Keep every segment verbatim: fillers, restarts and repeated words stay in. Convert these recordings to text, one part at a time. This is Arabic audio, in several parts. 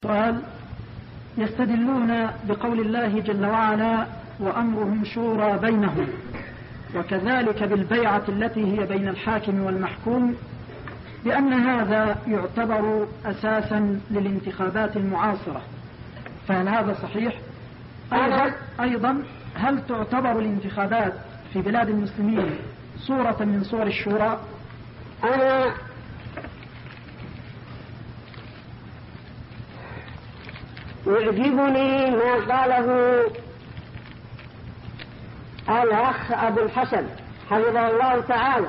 السؤال: يستدلون بقول الله جل وعلا: وأمرهم شورى بينهم، وكذلك بالبيعة التي هي بين الحاكم والمحكوم، بأن هذا يعتبر أساسا للانتخابات المعاصرة، فهل هذا صحيح؟ أيضا, أيضا هل تعتبر الانتخابات في بلاد المسلمين صورة من صور الشورى؟ أنا يعجبني ما قاله الأخ أبو الحسن حفظه الله تعالى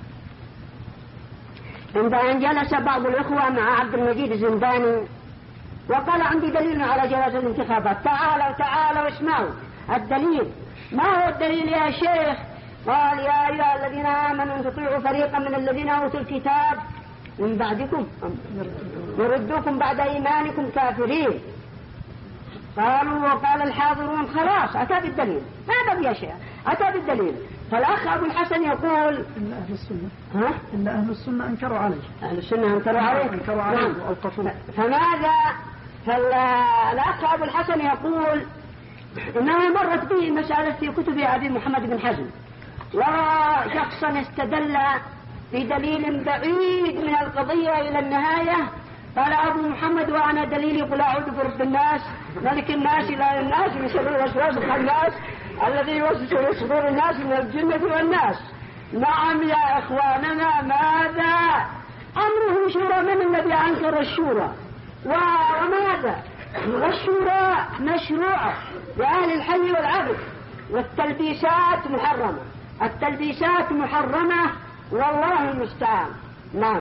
عند أن جلس بعض الإخوة مع عبد المجيد الزنداني وقال: عندي دليل على جواز الانتخابات. تعالوا تعالوا اسمعوا الدليل. ما هو الدليل يا شيخ؟ قال: يا أيها الذين آمنوا أن تطيعوا فريقا من الذين أوتوا الكتاب من بعدكم يردوكم بعد إيمانكم كافرين. قالوا وقال الحاضرون: خلاص أتى بالدليل. ماذا يا شيخ؟ أتى بالدليل. فالأخ أبو الحسن يقول: إن أهل السنة ها؟ إن أهل السنة أنكروا عليه. أهل السنة أنكروا عليه أنكروا عليه نعم. وأوقفوه. فماذا؟ فالأخ أبو الحسن يقول إنها مرت به مسألة في كتب أبي محمد بن حزم، وشخصا استدل بدليل بعيد من القضية إلى النهاية. قال أبو محمد: وأنا دليلي قل أعوذ برب الناس ملك الناس إله الناس من شر الوسواس الخناس الذي يوسوس في صدور الناس من الجنة والناس. نعم يا إخواننا، ماذا؟ أمره شورى. من الذي أنكر الشورى؟ وماذا؟ والشورى مشروعة لأهل الحي والعقل، والتلبيسات محرمة. التلبيسات محرمة والله المستعان. نعم.